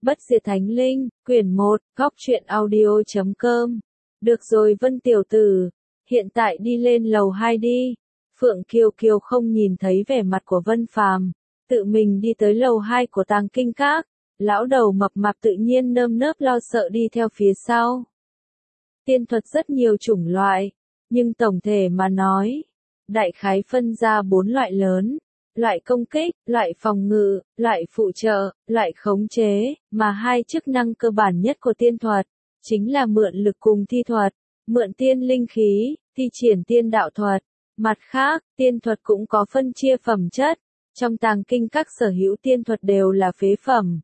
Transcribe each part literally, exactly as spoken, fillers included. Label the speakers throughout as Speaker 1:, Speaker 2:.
Speaker 1: Bất diệt thánh linh, quyển một, góc truyện audio chấm com. Được rồi Vân tiểu tử, hiện tại đi lên lầu hai đi. Phượng Kiều Kiều không nhìn thấy vẻ mặt của Vân Phàm, tự mình đi tới lầu hai của Tàng Kinh Các. Lão đầu mập mạp tự nhiên nơm nớp lo sợ đi theo phía sau. Tiên thuật rất nhiều chủng loại, nhưng tổng thể mà nói, đại khái phân ra bốn loại lớn. Loại công kích, loại phòng ngự, loại phụ trợ, loại khống chế, mà hai chức năng cơ bản nhất của tiên thuật, chính là mượn lực cùng thi thuật, mượn tiên linh khí, thi triển tiên đạo thuật. Mặt khác, tiên thuật cũng có phân chia phẩm chất, trong Tàng Kinh Các sở hữu tiên thuật đều là phế phẩm.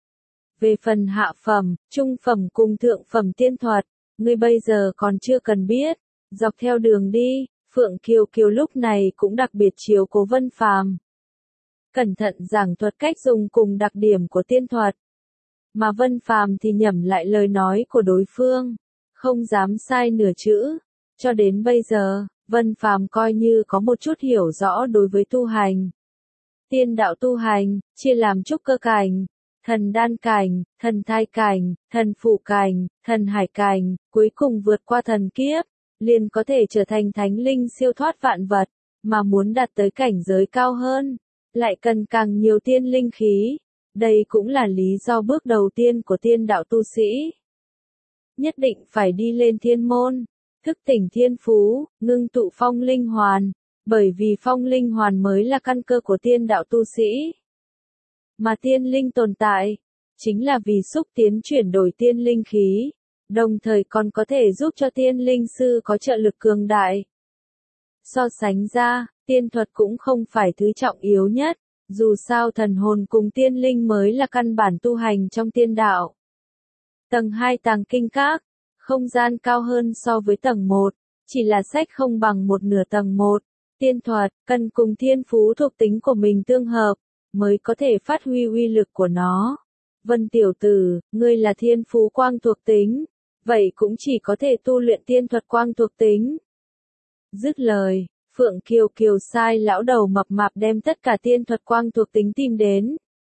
Speaker 1: Về phần hạ phẩm, trung phẩm cùng thượng phẩm tiên thuật, ngươi bây giờ còn chưa cần biết, dọc theo đường đi. Phượng Kiều Kiều lúc này cũng đặc biệt chiếu cố Vân Phàm, cẩn thận giảng thuật cách dùng cùng đặc điểm của tiên thuật. Mà Vân Phàm thì nhẩm lại lời nói của đối phương, không dám sai nửa chữ. Cho đến bây giờ, Vân Phàm coi như có một chút hiểu rõ đối với tu hành. Tiên đạo tu hành, chia làm trúc cơ cảnh, thần đan cảnh, thần thai cảnh, thần phụ cảnh, thần hải cảnh, cuối cùng vượt qua thần kiếp, liền có thể trở thành thánh linh siêu thoát vạn vật, mà muốn đạt tới cảnh giới cao hơn, lại cần càng nhiều tiên linh khí. Đây cũng là lý do bước đầu tiên của tiên đạo tu sĩ. Nhất định phải đi lên thiên môn, thức tỉnh thiên phú, ngưng tụ phong linh hoàn, bởi vì phong linh hoàn mới là căn cơ của tiên đạo tu sĩ. Mà tiên linh tồn tại, chính là vì xúc tiến chuyển đổi tiên linh khí, đồng thời còn có thể giúp cho tiên linh sư có trợ lực cường đại. So sánh ra, tiên thuật cũng không phải thứ trọng yếu nhất, dù sao thần hồn cùng tiên linh mới là căn bản tu hành trong tiên đạo. Tầng hai Tàng Kinh Các, không gian cao hơn so với tầng một, chỉ là sách không bằng một nửa tầng một. Tiên thuật, cần cùng thiên phú thuộc tính của mình tương hợp, mới có thể phát huy uy lực của nó. Vân tiểu tử, ngươi là thiên phú quang thuộc tính, vậy cũng chỉ có thể tu luyện tiên thuật quang thuộc tính. Dứt lời, Phượng Kiều Kiều sai lão đầu mập mạp đem tất cả tiên thuật quang thuộc tính tìm đến,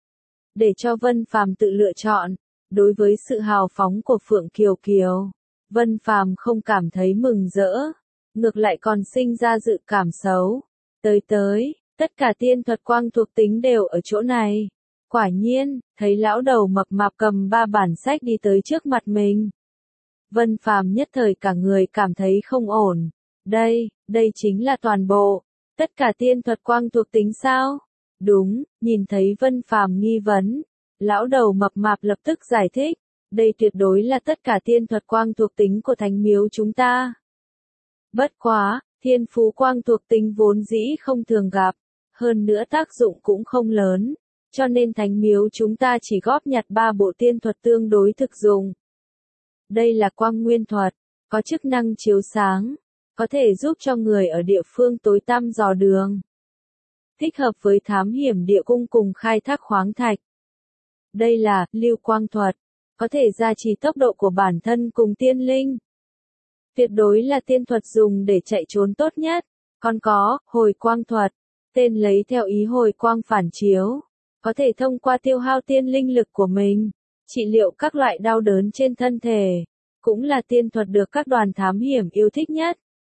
Speaker 1: để cho Vân Phàm tự lựa chọn. Đối với sự hào phóng của Phượng Kiều Kiều, Vân Phàm không cảm thấy mừng rỡ, ngược lại còn sinh ra dự cảm xấu. Tới tới, tất cả tiên thuật quang thuộc tính đều ở chỗ này. Quả nhiên, thấy lão đầu mập mạp cầm ba bản sách đi tới trước mặt mình, Vân Phàm nhất thời cả người cảm thấy không ổn. Đây, đây chính là toàn bộ, tất cả tiên thuật quang thuộc tính sao? Đúng, nhìn thấy Vân Phàm nghi vấn, lão đầu mập mạp lập tức giải thích, đây tuyệt đối là tất cả tiên thuật quang thuộc tính của thánh miếu chúng ta. Bất quá, thiên phú quang thuộc tính vốn dĩ không thường gặp, hơn nữa tác dụng cũng không lớn, cho nên thánh miếu chúng ta chỉ góp nhặt ba bộ tiên thuật tương đối thực dụng. Đây là quang nguyên thuật, có chức năng chiếu sáng, có thể giúp cho người ở địa phương tối tăm dò đường. Thích hợp với thám hiểm địa cung cùng khai thác khoáng thạch. Đây là lưu quang thuật, có thể gia trì tốc độ của bản thân cùng tiên linh. Tuyệt đối là tiên thuật dùng để chạy trốn tốt nhất. Còn có hồi quang thuật, tên lấy theo ý hồi quang phản chiếu, có thể thông qua tiêu hao tiên linh lực của mình, trị liệu các loại đau đớn trên thân thể, cũng là tiên thuật được các đoàn thám hiểm yêu thích nhất.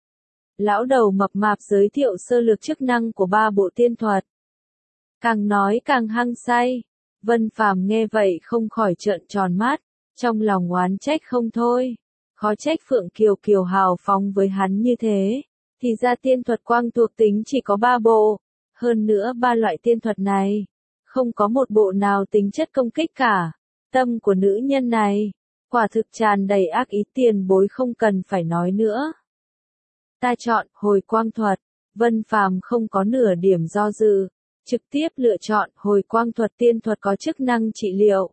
Speaker 1: Lão đầu mập mạp giới thiệu sơ lược chức năng của ba bộ tiên thuật. Càng nói càng hăng say, Vân Phàm nghe vậy không khỏi trợn tròn mắt, trong lòng oán trách không thôi. Khó trách Phượng Kiều Kiều hào phóng với hắn như thế, thì ra tiên thuật quang thuộc tính chỉ có ba bộ, hơn nữa ba loại tiên thuật này, không có một bộ nào tính chất công kích cả. Tâm của nữ nhân này, quả thực tràn đầy ác ý, tiền bối không cần phải nói nữa. Ta chọn hồi quang thuật. Vân Phàm không có nửa điểm do dự, trực tiếp lựa chọn hồi quang thuật. Tiên thuật có chức năng trị liệu,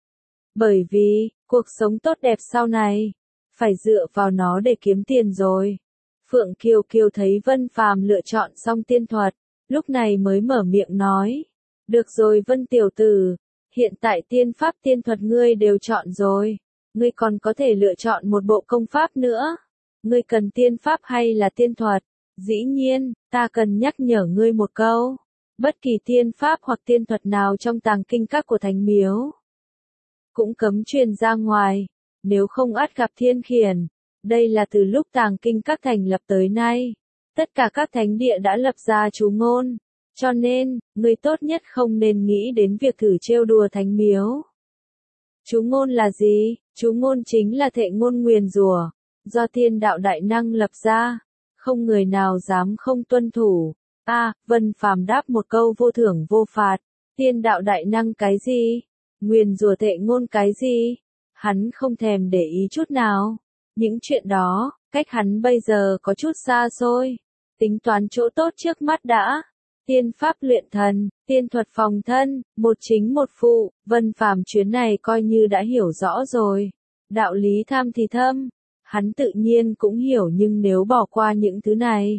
Speaker 1: bởi vì cuộc sống tốt đẹp sau này phải dựa vào nó để kiếm tiền rồi. Phượng Kiều Kiều thấy Vân Phàm lựa chọn xong tiên thuật, lúc này mới mở miệng nói, được rồi Vân tiểu tử, hiện tại tiên pháp tiên thuật ngươi đều chọn rồi, ngươi còn có thể lựa chọn một bộ công pháp nữa. Ngươi cần tiên pháp hay là tiên thuật? Dĩ nhiên, ta cần nhắc nhở ngươi một câu, bất kỳ tiên pháp hoặc tiên thuật nào trong Tàng Kinh Các của thánh miếu, cũng cấm truyền ra ngoài, nếu không ắt gặp thiên khiển. Đây là từ lúc tàng kinh các thành lập tới nay, tất cả các thánh địa đã lập ra chú ngôn, cho nên, người tốt nhất không nên nghĩ đến việc thử trêu đùa thánh miếu. Chú ngôn là gì? Chú ngôn chính là thệ ngôn nguyền rủa, do thiên đạo đại năng lập ra, không người nào dám không tuân thủ. A, à, Vân Phàm đáp một câu vô thưởng vô phạt, thiên đạo đại năng cái gì? Nguyền rủa thệ ngôn cái gì? Hắn không thèm để ý chút nào. Những chuyện đó, cách hắn bây giờ có chút xa xôi. Tính toán chỗ tốt trước mắt đã. Tiên pháp luyện thần, tiên thuật phòng thân, một chính một phụ, Vân Phàm chuyến này coi như đã hiểu rõ rồi. Đạo lý tham thì thâm, hắn tự nhiên cũng hiểu, nhưng nếu bỏ qua những thứ này,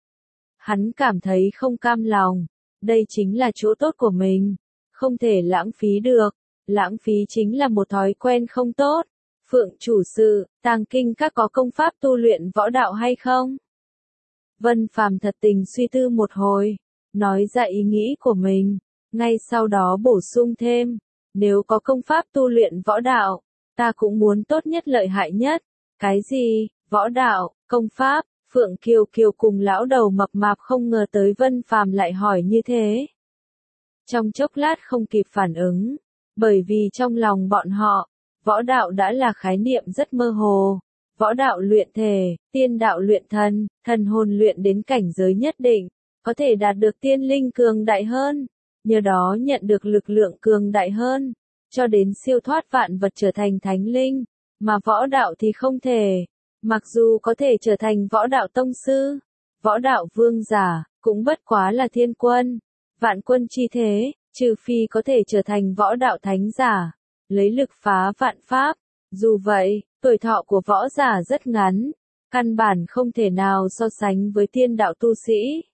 Speaker 1: hắn cảm thấy không cam lòng. Đây chính là chỗ tốt của mình, không thể lãng phí được. Lãng phí chính là một thói quen không tốt. Phượng chủ sự, tàng kinh các có công pháp tu luyện võ đạo hay không? Vân Phàm thật tình suy tư một hồi, nói ra ý nghĩ của mình, ngay sau đó bổ sung thêm, nếu có công pháp tu luyện võ đạo, ta cũng muốn tốt nhất lợi hại nhất. Cái gì? Võ đạo, công pháp? Phượng Kiều Kiều cùng lão đầu mập mạp không ngờ tới Vân Phàm lại hỏi như thế. Trong chốc lát không kịp phản ứng, bởi vì trong lòng bọn họ, võ đạo đã là khái niệm rất mơ hồ. Võ đạo luyện thể, tiên đạo luyện thần, thần hồn luyện đến cảnh giới nhất định, có thể đạt được tiên linh cường đại hơn, nhờ đó nhận được lực lượng cường đại hơn, cho đến siêu thoát vạn vật trở thành thánh linh, mà võ đạo thì không thể. Mặc dù có thể trở thành võ đạo tông sư, võ đạo vương giả, cũng bất quá là thiên quân, vạn quân chi thế, trừ phi có thể trở thành võ đạo thánh giả, lấy lực phá vạn pháp. Dù vậy, tuổi thọ của võ giả rất ngắn, căn bản không thể nào so sánh với tiên đạo tu sĩ.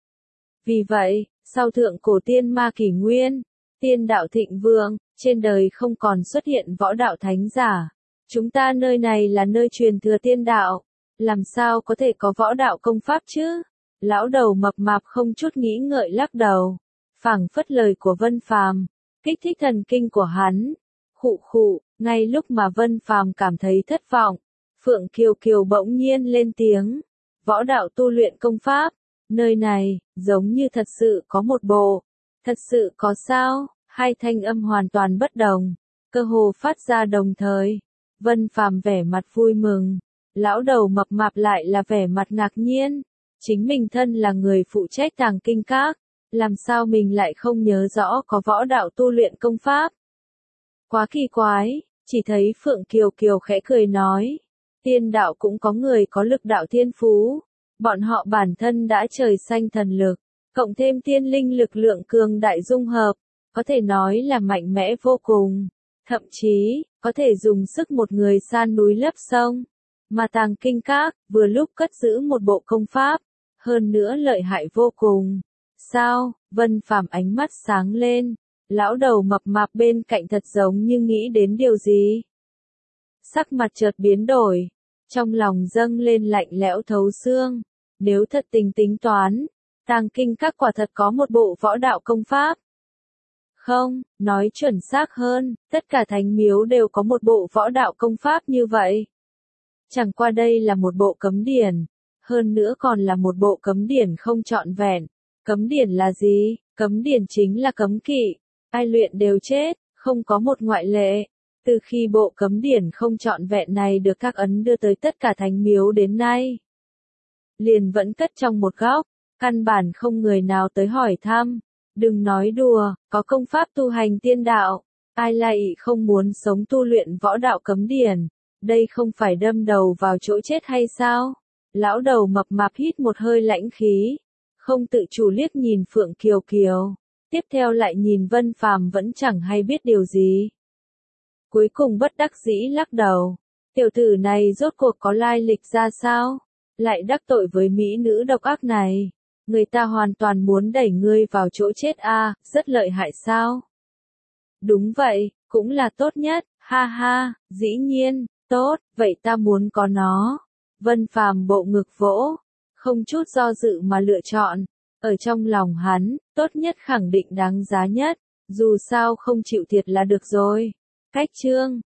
Speaker 1: Vì vậy, sau thượng cổ tiên ma kỷ nguyên, tiên đạo thịnh vượng, trên đời không còn xuất hiện võ đạo thánh giả. Chúng ta nơi này là nơi truyền thừa tiên đạo, làm sao có thể có võ đạo công pháp chứ? Lão đầu mập mạp không chút nghĩ ngợi lắc đầu, phảng phất lời của Vân Phàm kích thích thần kinh của hắn. Khụ khụ, ngay lúc mà Vân Phàm cảm thấy thất vọng, Phượng Kiều Kiều bỗng nhiên lên tiếng, võ đạo tu luyện công pháp, nơi này, giống như thật sự có một bộ. Thật sự có sao? Hai thanh âm hoàn toàn bất đồng, cơ hồ phát ra đồng thời. Vân Phàm vẻ mặt vui mừng, lão đầu mập mạp lại là vẻ mặt ngạc nhiên. Chính mình thân là người phụ trách tàng kinh các, làm sao mình lại không nhớ rõ có võ đạo tu luyện công pháp? Quá kỳ quái, chỉ thấy Phượng Kiều Kiều khẽ cười nói, tiên đạo cũng có người có lực đạo thiên phú, bọn họ bản thân đã trời xanh thần lực, cộng thêm tiên linh lực lượng cường đại dung hợp, có thể nói là mạnh mẽ vô cùng, thậm chí, có thể dùng sức một người san núi lấp sông. Mà tàng kinh các, vừa lúc cất giữ một bộ công pháp, hơn nữa lợi hại vô cùng. Sao? Vân Phàm ánh mắt sáng lên, lão đầu mập mạp bên cạnh thật giống như nghĩ đến điều gì. Sắc mặt chợt biến đổi, trong lòng dâng lên lạnh lẽo thấu xương. Nếu thật tình tính toán, tàng kinh các quả thật có một bộ võ đạo công pháp. Không, nói chuẩn xác hơn, tất cả thánh miếu đều có một bộ võ đạo công pháp như vậy. Chẳng qua đây là một bộ cấm điển, hơn nữa còn là một bộ cấm điển không trọn vẹn. Cấm điển là gì? Cấm điển chính là cấm kỵ, ai luyện đều chết, không có một ngoại lệ. Từ khi bộ cấm điển không trọn vẹn này được các ấn đưa tới tất cả thánh miếu đến nay, liền vẫn cất trong một góc, căn bản không người nào tới hỏi thăm. Đừng nói đùa, có công pháp tu hành tiên đạo, ai lại không muốn sống tu luyện võ đạo cấm điển, đây không phải đâm đầu vào chỗ chết hay sao? Lão đầu mập mạp hít một hơi lãnh khí, không tự chủ liếc nhìn Phượng Kiều Kiều, tiếp theo lại nhìn Vân Phàm vẫn chẳng hay biết điều gì. Cuối cùng bất đắc dĩ lắc đầu, tiểu tử này rốt cuộc có lai lịch ra sao? Lại đắc tội với mỹ nữ độc ác này. Người ta hoàn toàn muốn đẩy ngươi vào chỗ chết a, à, rất lợi hại sao? Đúng vậy, cũng là tốt nhất, ha ha, dĩ nhiên, tốt, vậy ta muốn có nó. Vân Phàm bộ ngực vỗ, không chút do dự mà lựa chọn. Ở trong lòng hắn, tốt nhất khẳng định đáng giá nhất, dù sao không chịu thiệt là được rồi. Cách chương